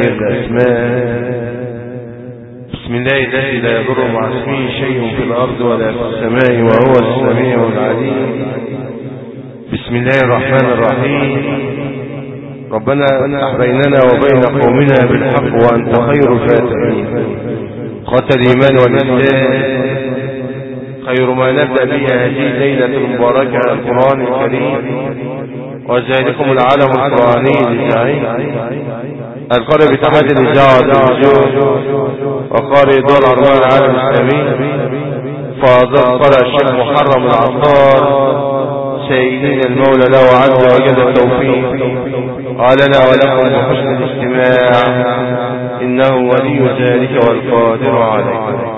الأسماء. بسم الله الذي لا يضر مع اسمه شيء في الأرض ولا في السماء وهو السميع العليم. بسم الله الرحمن الرحيم. ربنا افتح بيننا وبين قومنا بالحق وأنت خير الفاتحين. قتل الإيمان والإسلام خير ما نبدأ به هذه الليلة المباركة القرآن الكريم، وذلكم العالم القرآني للزعيم القارئ باتحاد الإذاعة والتلفزيون وقارئ دول الأربعة العالم الإسلامي فاضل قارئ الشيخ محرم العطار سيدنا المولى له عز وجل التوفيق قالنا ولكم بحسن الاستماع إنه ولي ذلك والقادر عليه.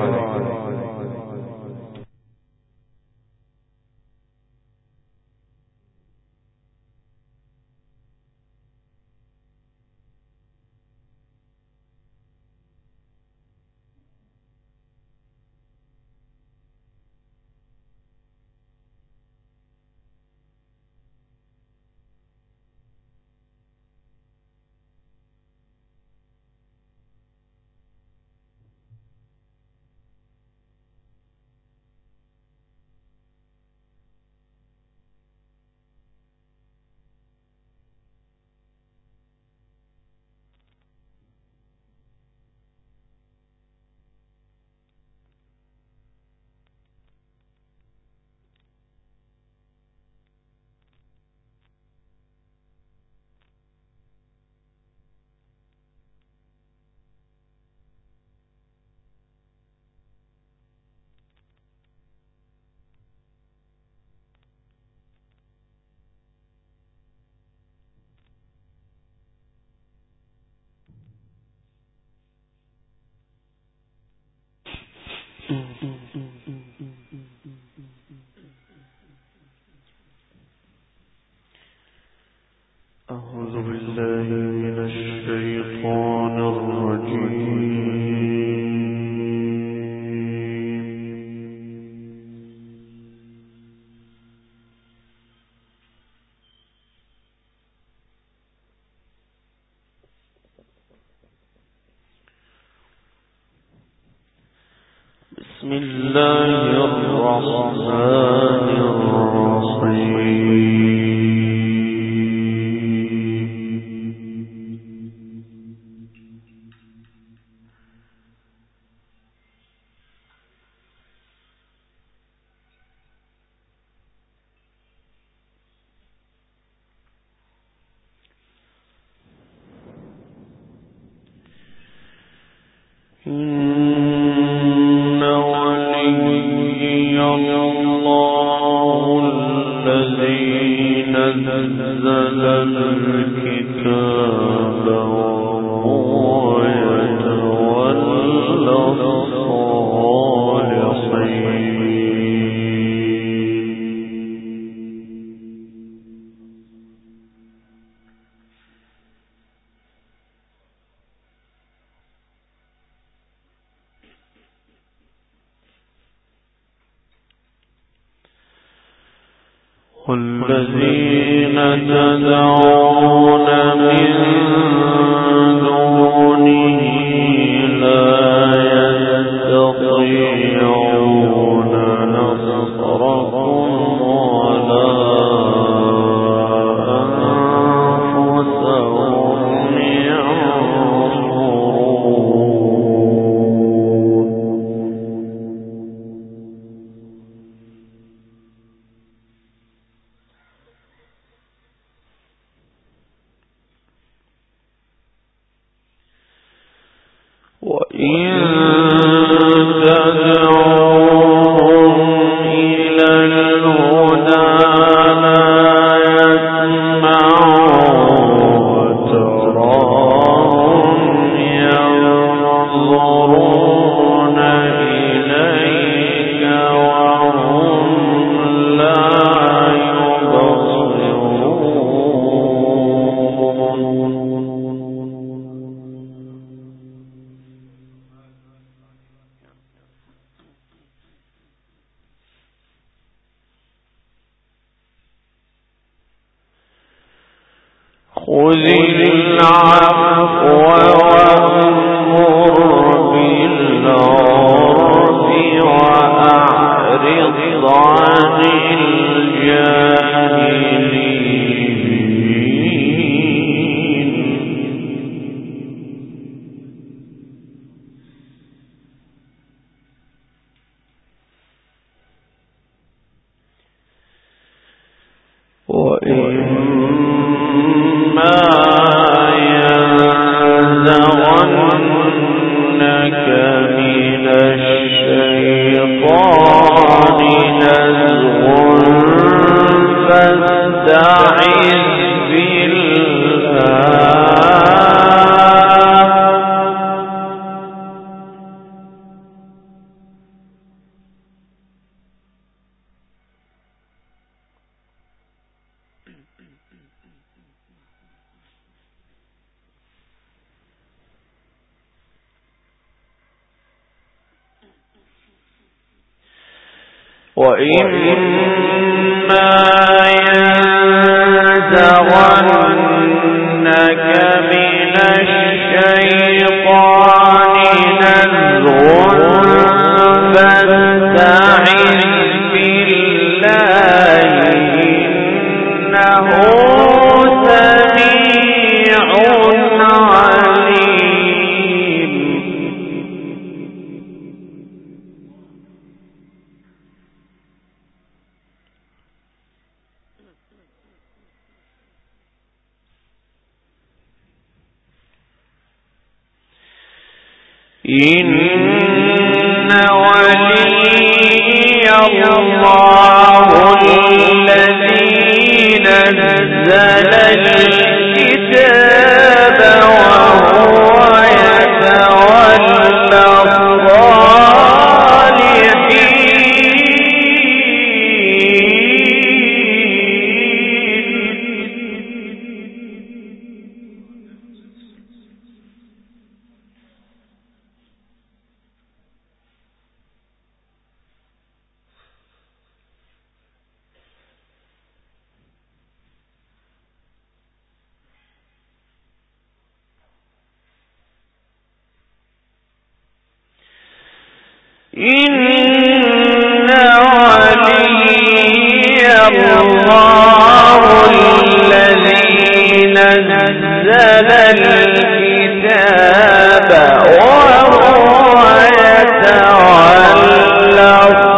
أعوذ بالله من الشيطان الرجيم. بسم الله الرحمن الرحيم. والذين تدعون من دونه لا يستطيعون نصركم ولا أنفسهم ينصرون. وإن تدعوهم إلى الهدى لا يسمعوا وتراهم ينظرون إليك وهم لا يبصرون. خذ العفو وإما ينزغنك من الشيطان نزغ فاستعذ بالله إنه سميع عليم. إن ولي الله الذي نزل الكتاب وهو يتولى إن ولي الله الذي نزل الكتاب وهو يتولى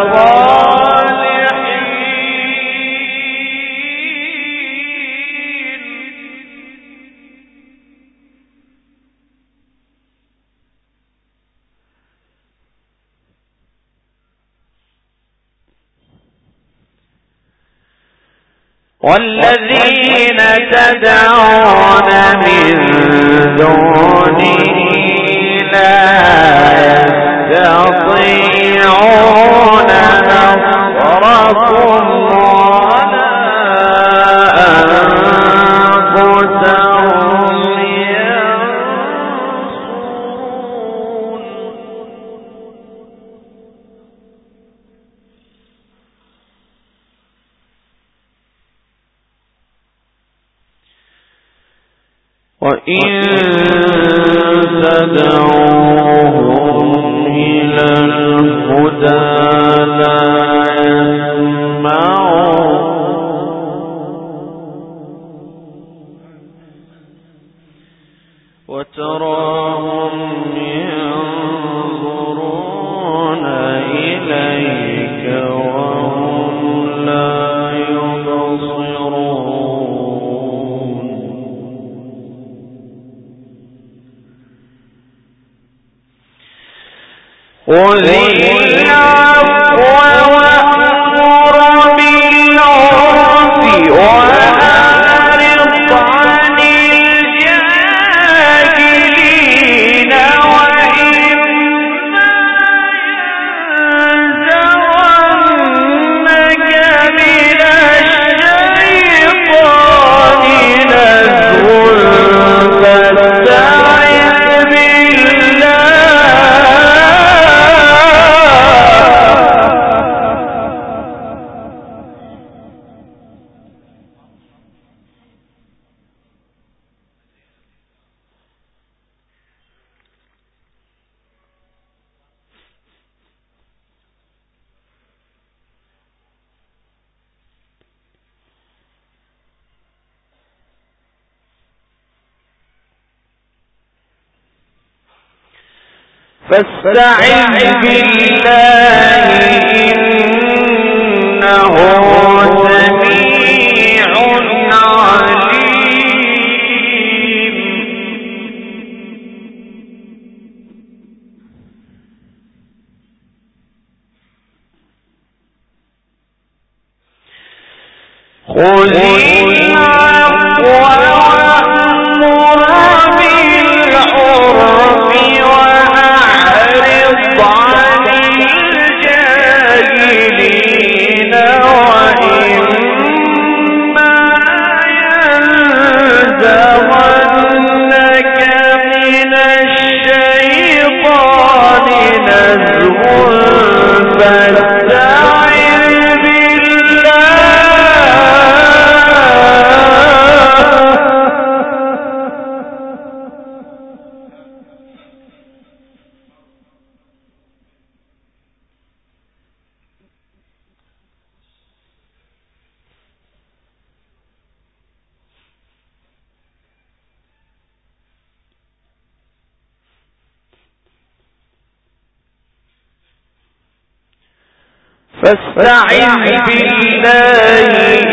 والذين تدعون من دونه لا يستطيعون نصركم ولا أنفسهم ينصرون. وإن تدعوهم إلى الهدى لا يسمعون وتراهم ينظرون إليك وهم لا يبصرون. خذ العفو وأمر بالعرف وأعرض عن الجاهلين وإما ينزغنك من الشيطان نزغ فاستعذ بالله فاستعذ بالله إنه سميع فاستعذ بالله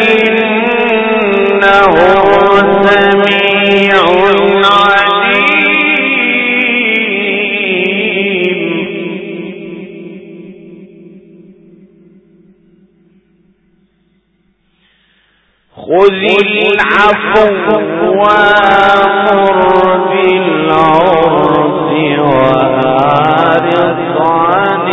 إنه سميع عليم. خذ العفو وأمر بالعرف وأعرض عن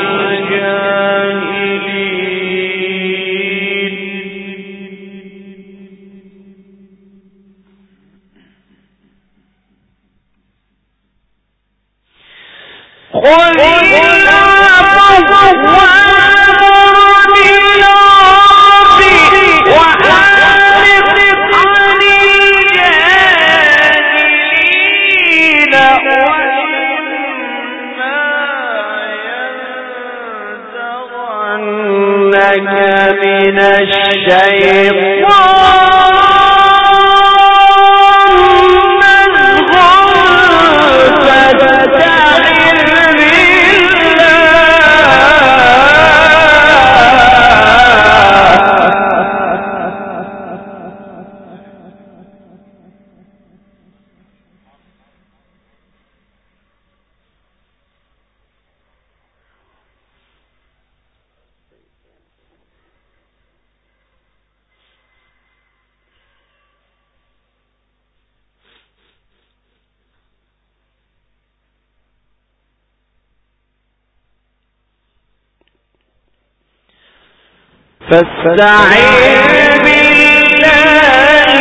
من الشيطان نزغ فاستعذ بالله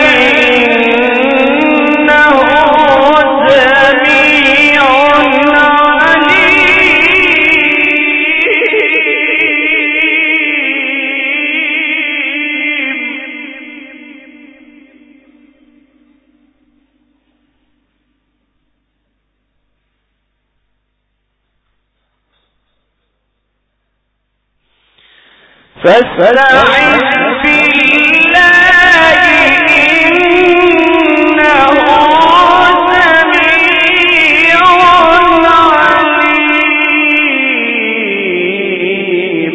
إنه سميع فاستعذ بالله إنه سميع عليم.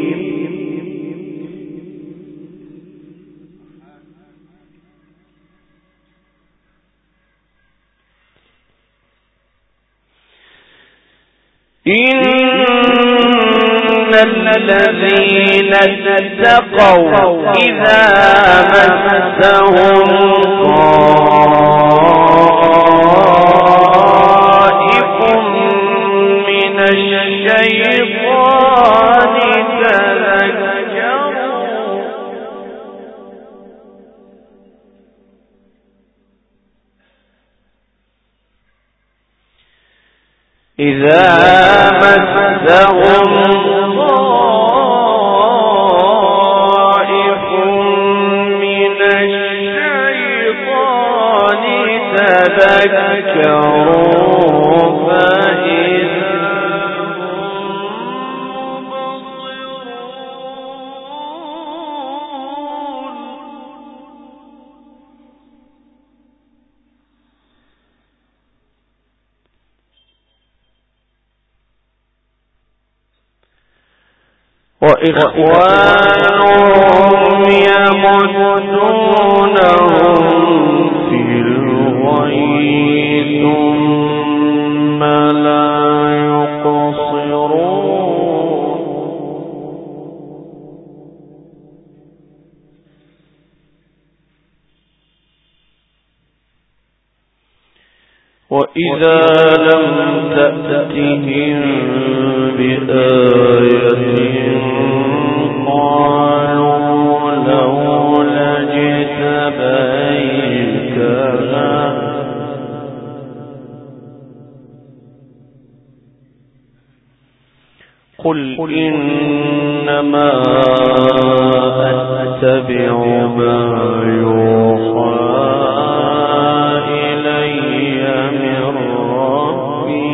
الذين اتقوا إذا مسهم طائف من الشيطان تذكروا إذا مسهم تذكروا فإذا وإخوانهم يمدونهم في الغي ثم لا يقصرون. وإذا لم تأتهم بآية قالوا لولا اجتبيتها قل إنما أتبع ما يوحى إلي من ربي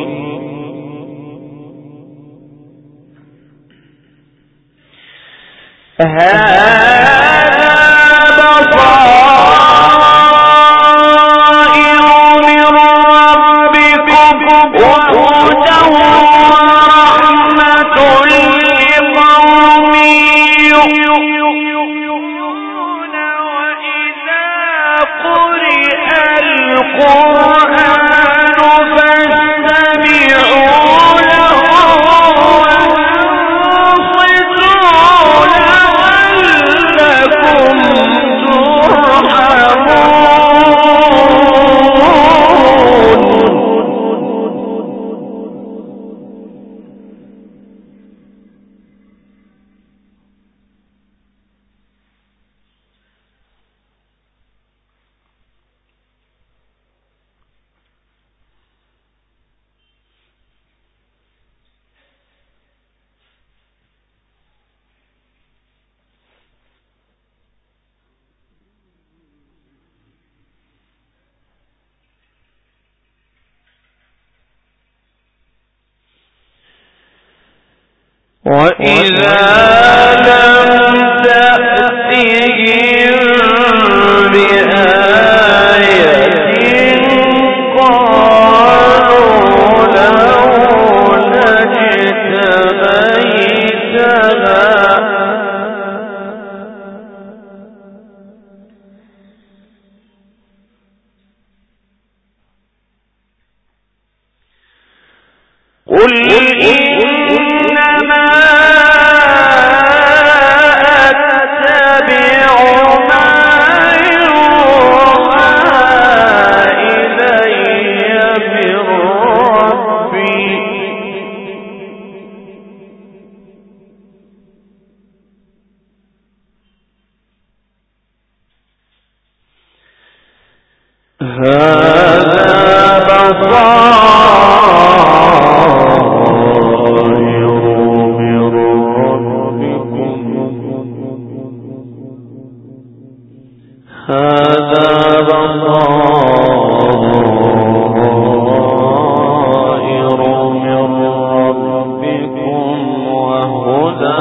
وإذا لم تأتهم بآية قالوا لولا اجتبيتها قل إنما أتبع ما يوحى إلي من ربي هذا بصائر من ربكم وهدى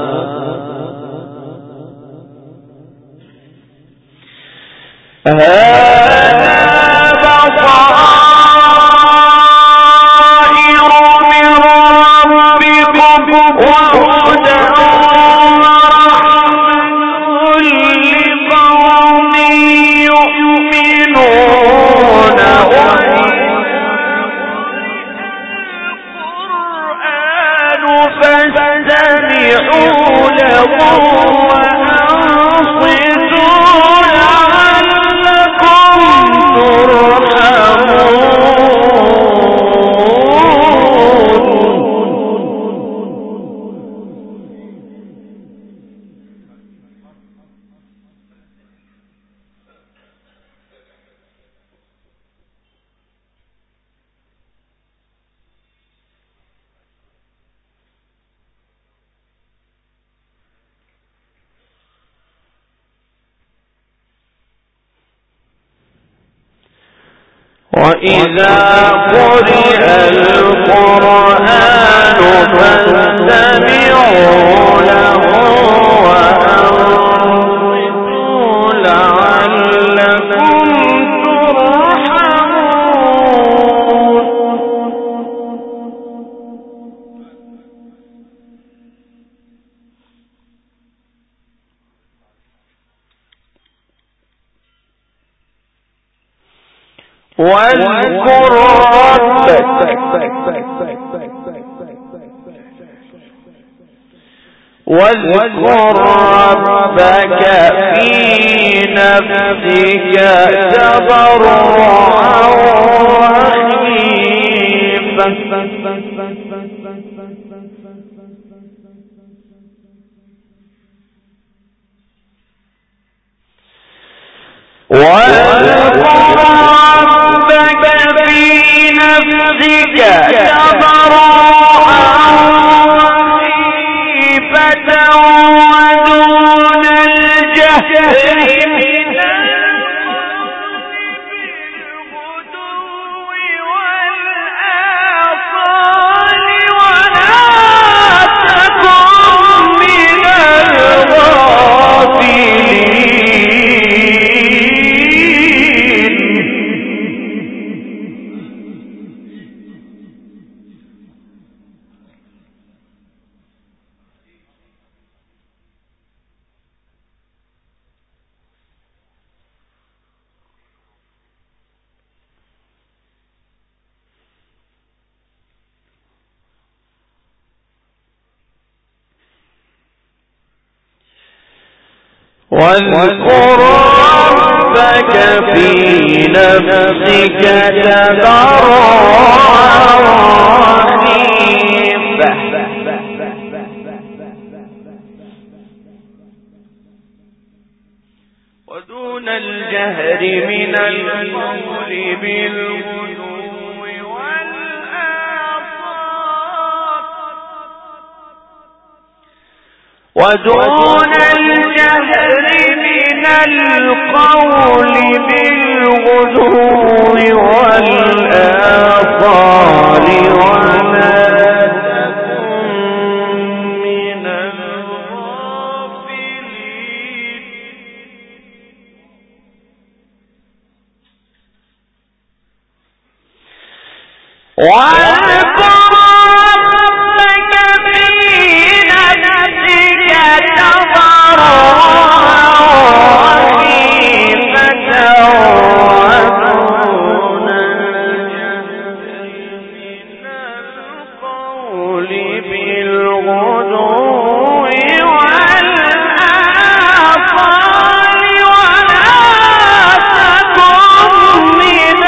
وإذا قرئ القرآن فاستمعوا له وأنصتوا لعلكم ترحمون واذكر ربك في نفسك تضرعا واذكر ربك في نفسك تضرعا وخيفة ودون الجهر من القول بالغدو والآصال ودون الجهر من القول بالغدو والآصال ولا تكن من الغافلين واذكر ربك في نفسك تضرعا وخيفة ودون الجهر من القول بالغدو والآصال ولا تكن من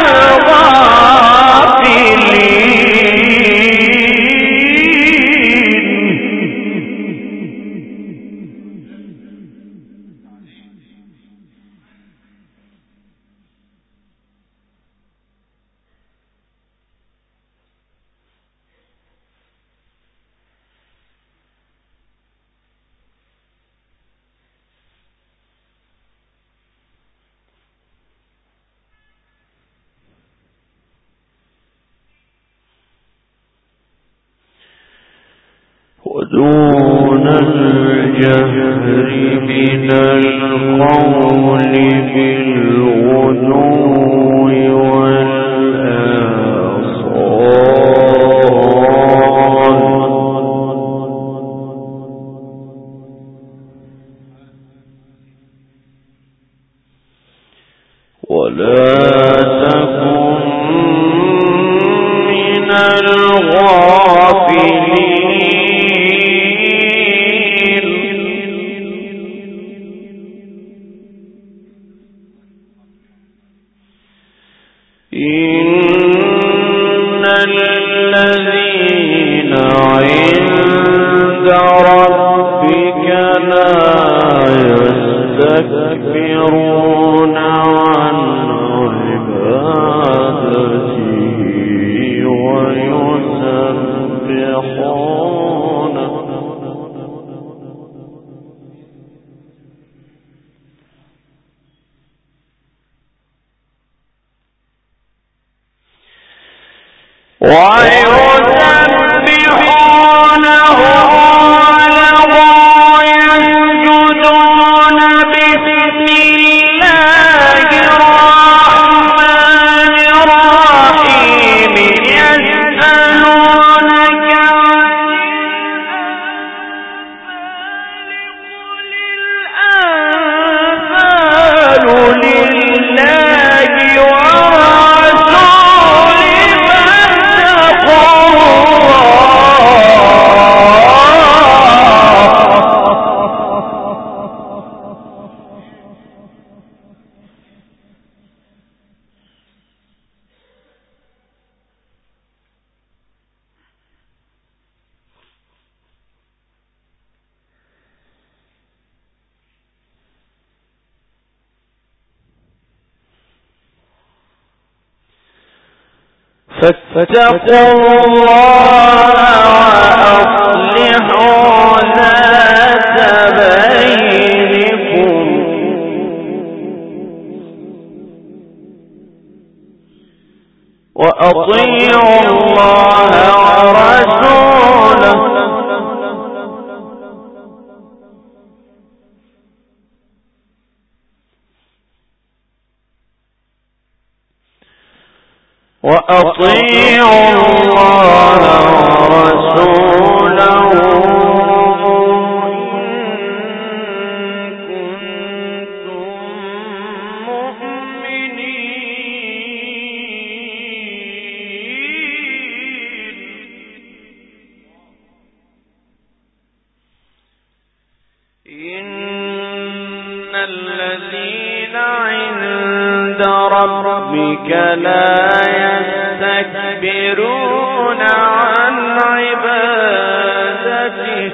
ودون الجهر من القول بالغدو والآصال ولا تكن من الغافلين إن الذين عند ربك لا يستكبرون عن عبادته ويسبحونه وله يسجدون بسم الله الرحمن الرحيم يسألونك عن الأنفال قل الأنفال لله ورسوله فاتقوا فاتقوا الله وأصلحوا ذات بينكم وأطيعوا الله ورسوله وأطيعوا الله ورسوله إن كنتم مؤمنين. إن الذين عند ربك لا يستكبرون عن عبادته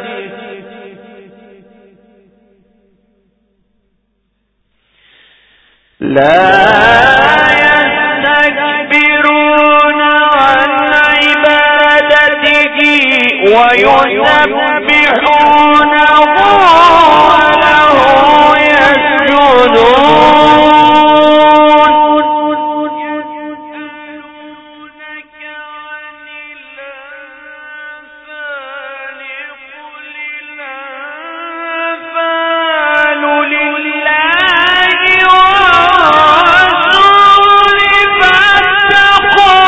ويسبحونه وله يسجدون. يسألونك عن الأنفال قل الأنفال لله والرسول فاتقوا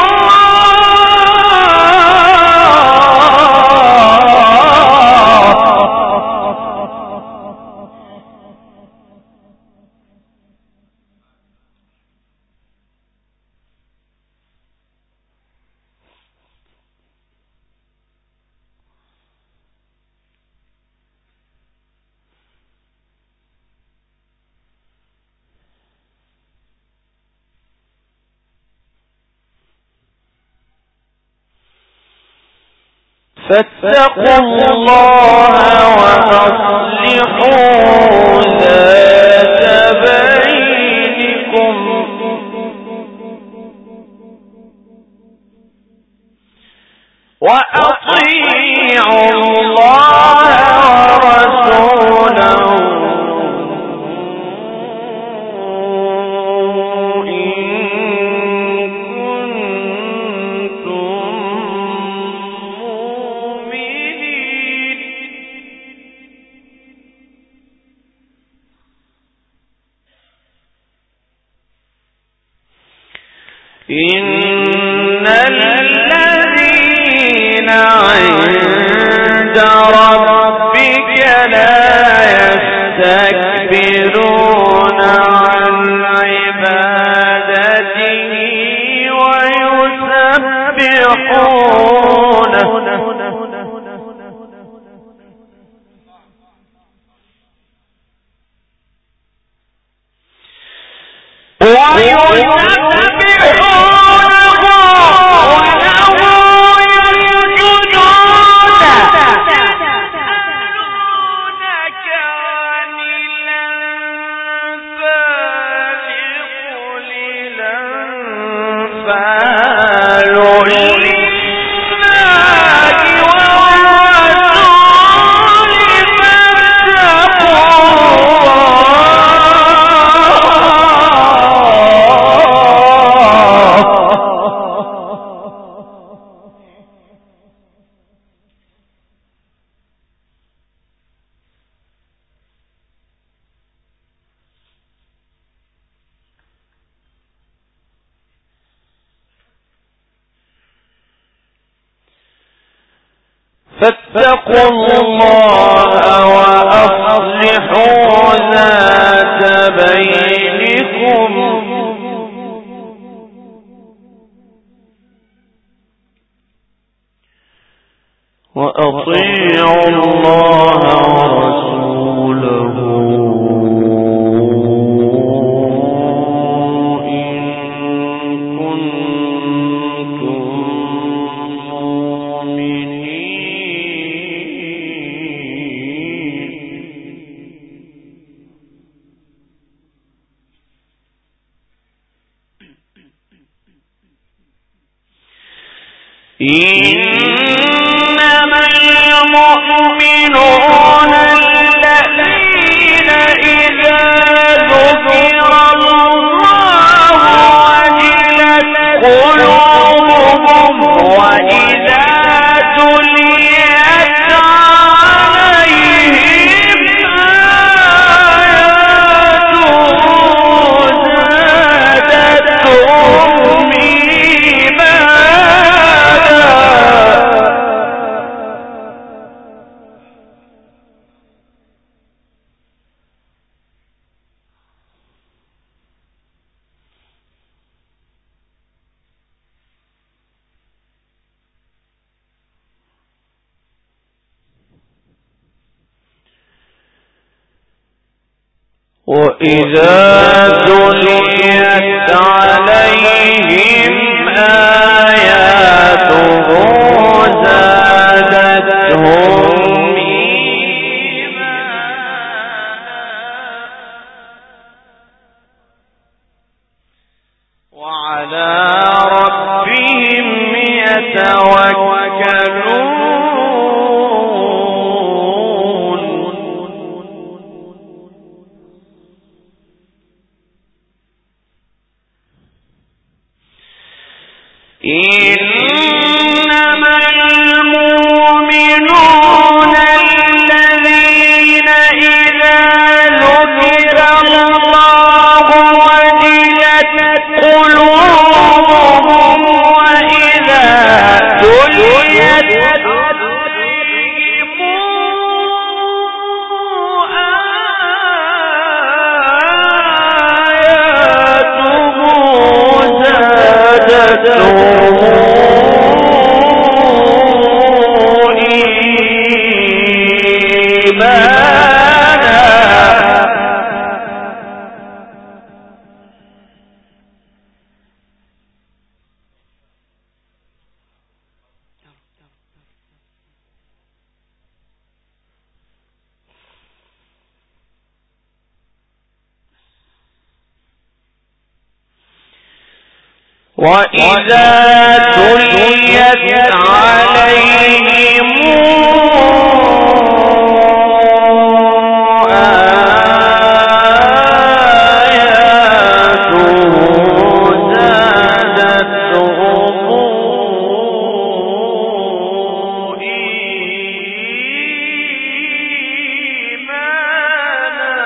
فاتقوا الله وأصلحوا ذات بينكم وأطيعوا الله ورسوله إن الذين عند ربك لا يستكبرون عن عبادته ويسبحونه فاتقوا الله وأصلحوا ذات بينكم وأطيعوا الله ورسوله إنما المؤمنون الذين إذا ذكر الله وجلت قلوبهم وإذا تليت عليهم زادتهم وإذا تليت عليهم آياته زادتهم إيمانا وعلى ربهم يتوكلون. إنما المؤمنون الذين إذا ذكر الله وجلت قلوبهم وإذا تليت عليهم آياته زادتهم وإذا تليت عليهم آياته زادتهم إيمانا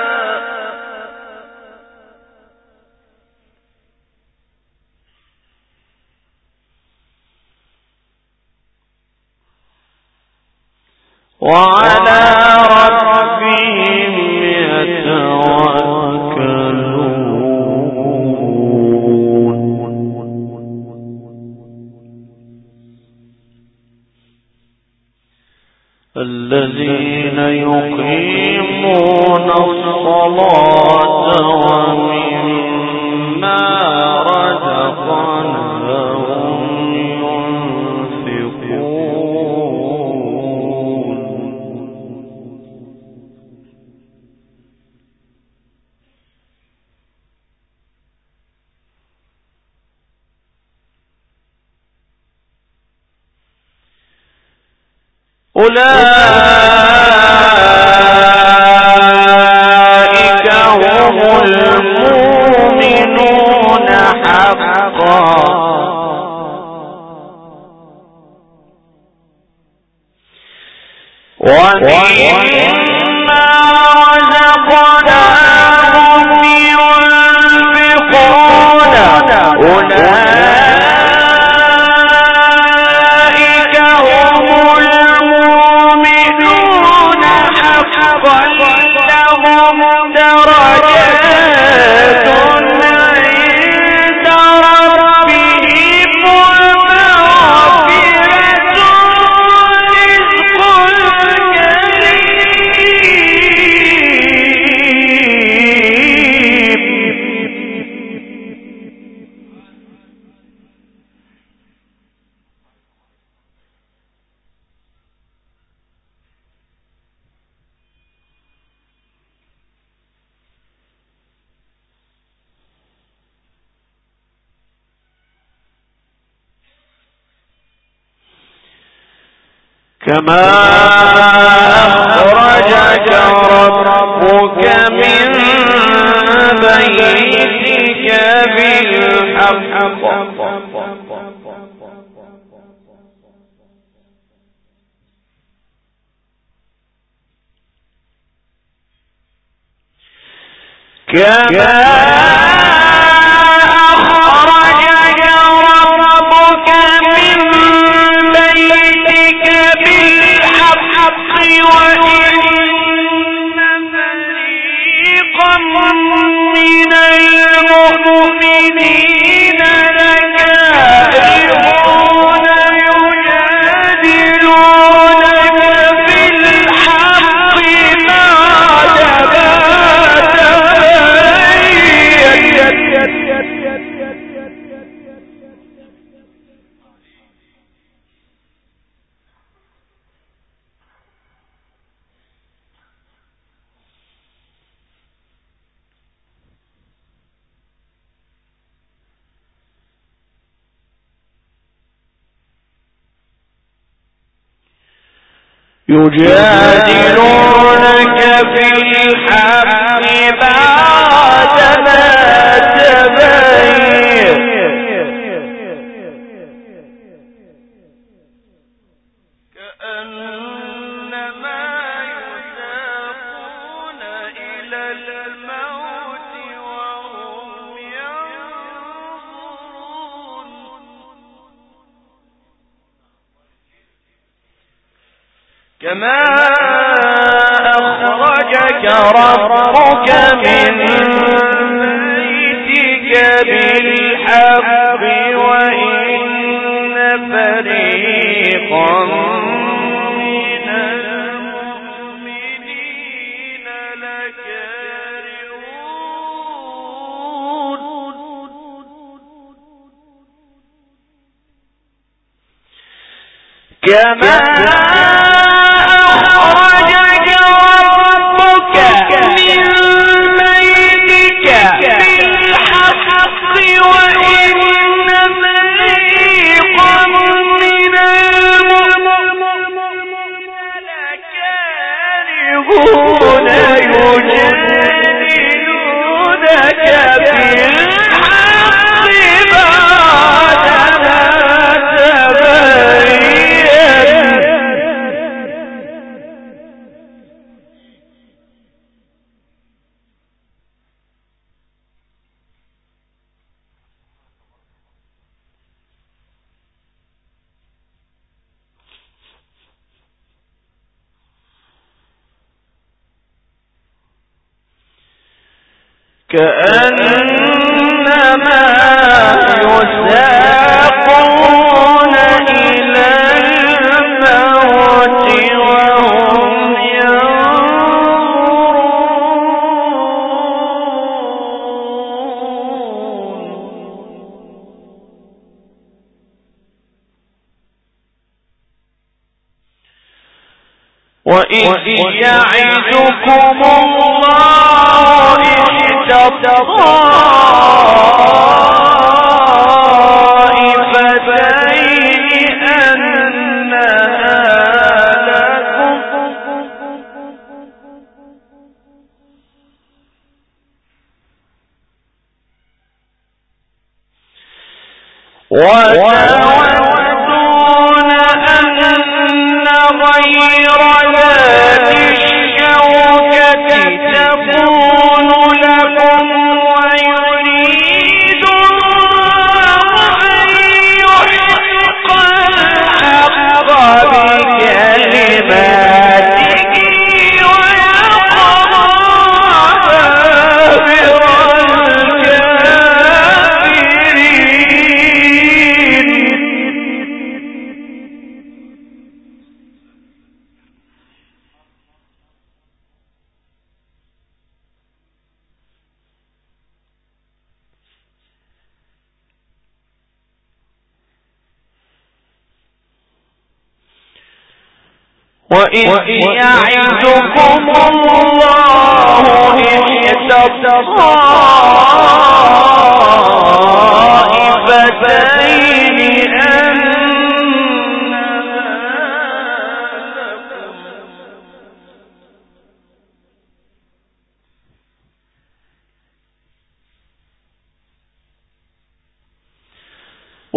وعلى ربهم يتوكلون. الذين يقيمون الصلاة ومما رزقناهم أولئك هم المؤمنون حقا ومما رزقناهم ينفقون أولئك هم المؤمنون حقا لهم درجات عند ربهم ومغفرة ورزق كريم. كما أخرجك ربك من بيتك بالحق كما أخرجك ربك من بيتك بالحق وإن فريقا من المؤمنين لكارهون يجادلونك في الحق بعد يجادلونك في الحق بعدما تبين كأنما يساقون إلى الموت وهم ينظرون كما أخرجك ربك من بيتك بالحق وإن فريقا من المؤمنين لكارهون كما أخرجك ربك من بيتك بالحق وإن فريقا من المؤمنين لكارهون يجادلونك بالحق بعدما تبين كأنما يساقون إلى الموت وهم ينظرون وإذ يعدكم الله إحدى الطائفتين أنها لكم وتودون أن غير ذات الشوكة تكون لكم ويريد الله أن يحق الحق بكلماته ويقضى دابر وإذ يعدكم الله إحدى الطائفتين أنها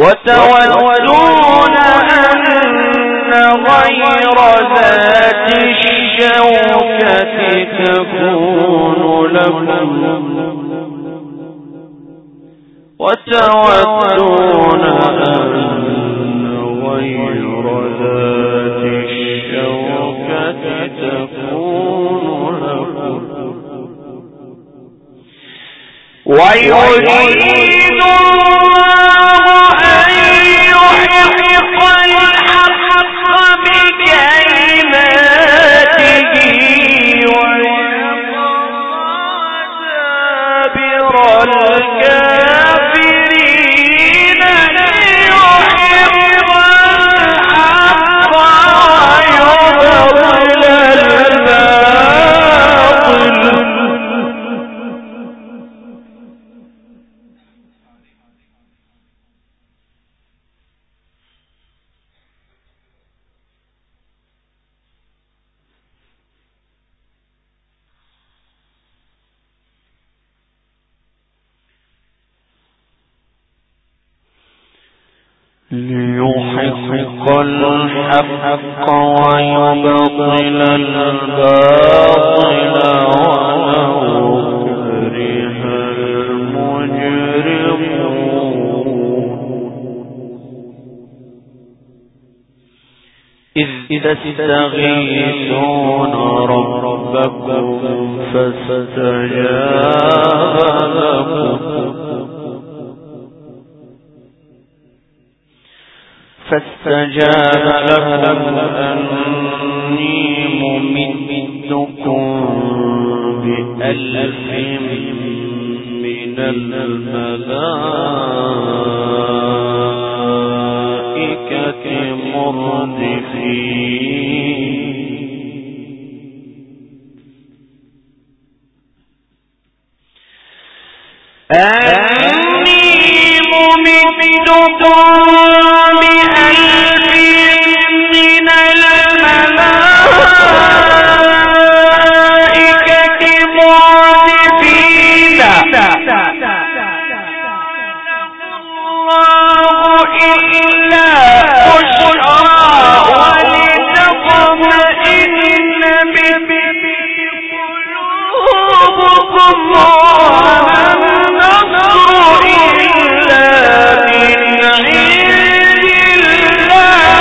وتودون أن غير ذات الشوكة تكون لكم وتودون أن غير ذات الشوكة تكون لكم ويريد الله أن يحق الحق بكلماته ويقطع دابر الكافرين ليحق الحق ويبطل الباطل. ليحق الحق ويبطل الباطل ولو كره المجرمون. إذ تستغيثون ربكم فاستجاب لكم أني ممدكم بألف من الملائكة مردفين. أني ممدكم بألف من الملائكة مردفين. الله إلا بشرى ولتطمئن به قلوبكم وما النصر إلا من عند الله.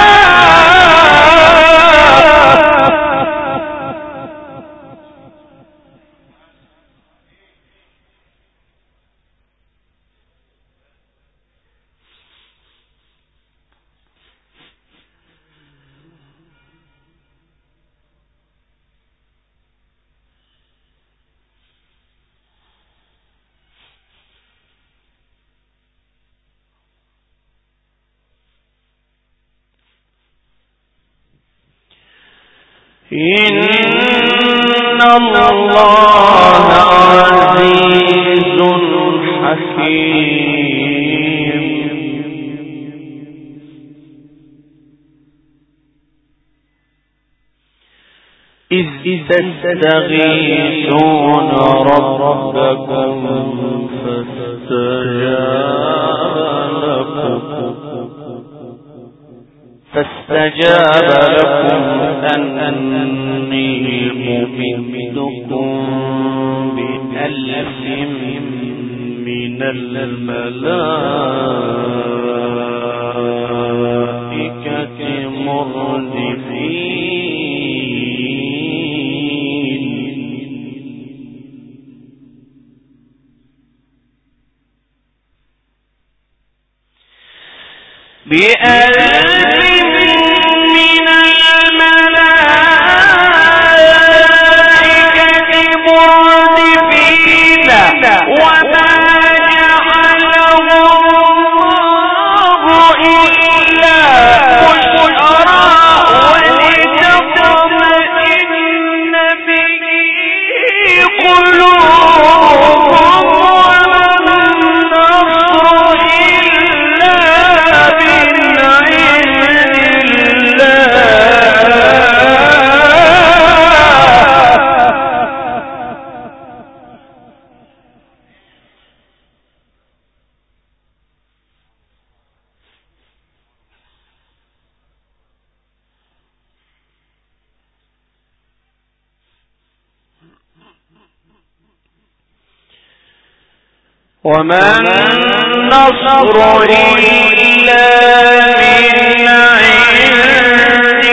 إن الله عزيز حكيم. إذ تستغيثون ربكم فاستجاب لكم أني ممدكم بألف من الملائكة مردفين. بألف من الملائكة مردفين وما جعله الله إلا بشرى ولتطمئن به قلوبكم وما النصر إلا من عند وما النصر إلا من عند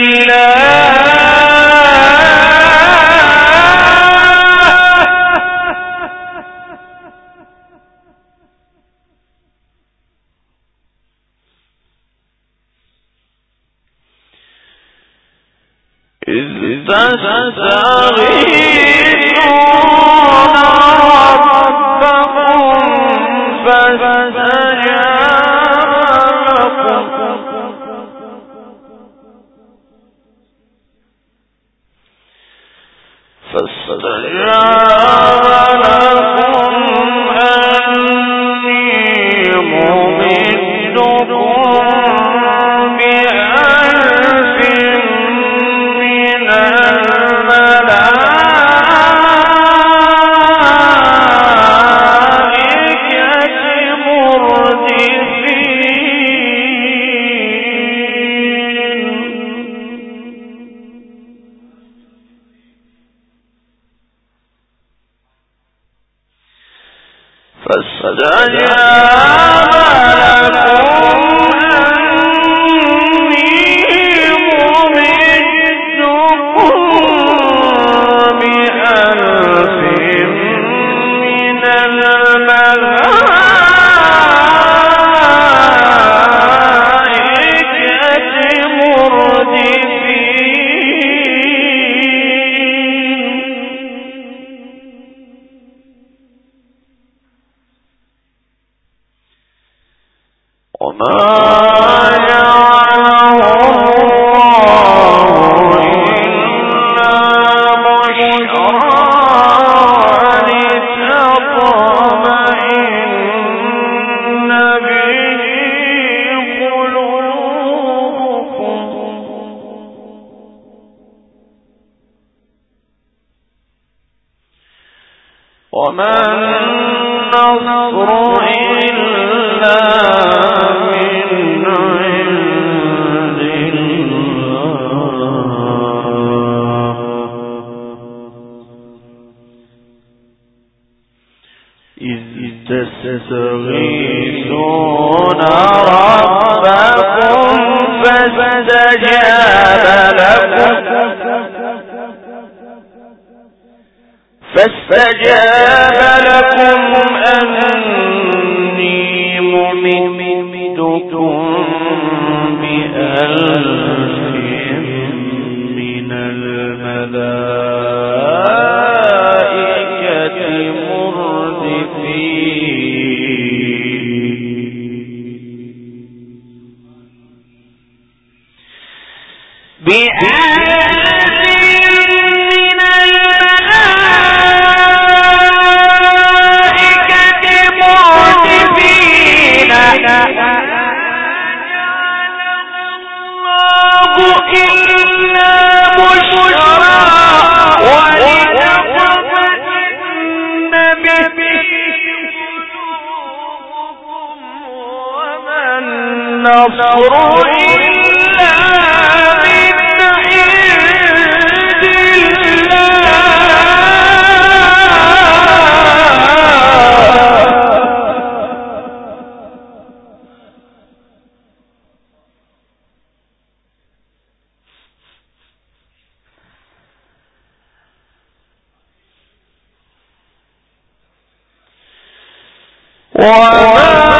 إذ تستغيثون ربكم فاستجاب لكم أني ممدكم بألف من الملائكة وما النصر إلا من عند الله إذ تستغيثون ربكم فاستجاب لكم أني ممدكم بألف من الملائكة مردفين النصر إلا من عند الله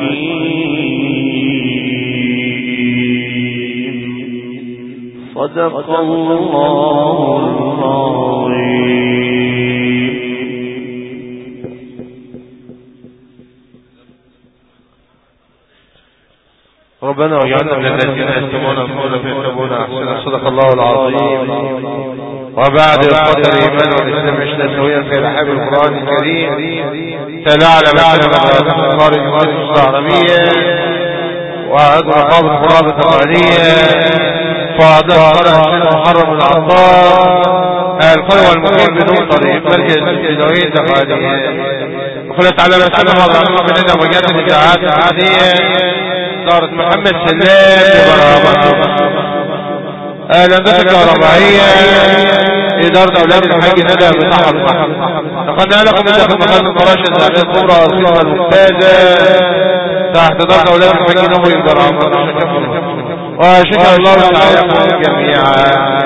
صدق الله العظيم. ربنا واجعلنا من الذين يستمعون القول فيتبعون احسنه. صدق الله العظيم. وبعد القدر الايمان والاسلام عشنا سويا في رحاب القران الكريم. تلا على مكان قارئ المدرسه العربيه وعد رقاب القرابه القرانيه فاضل قرأ محرم العطار القوى المقيم بدون طريق مركز التدوين دخالية وخلت على مسألة وضعنا مننا وجات الإذاعات العادية دارة محمد سلام ببرامة الهندسة الكهربائية إدارة أولاد الحاج ندى بتحر نقلنا لكم من داخل مقال الفراشة الزعبية الكبرى الخدمة الممتازة تحت إدارة أولاد الحاج نمر ببرامة وشكر الله تعالى جميعا.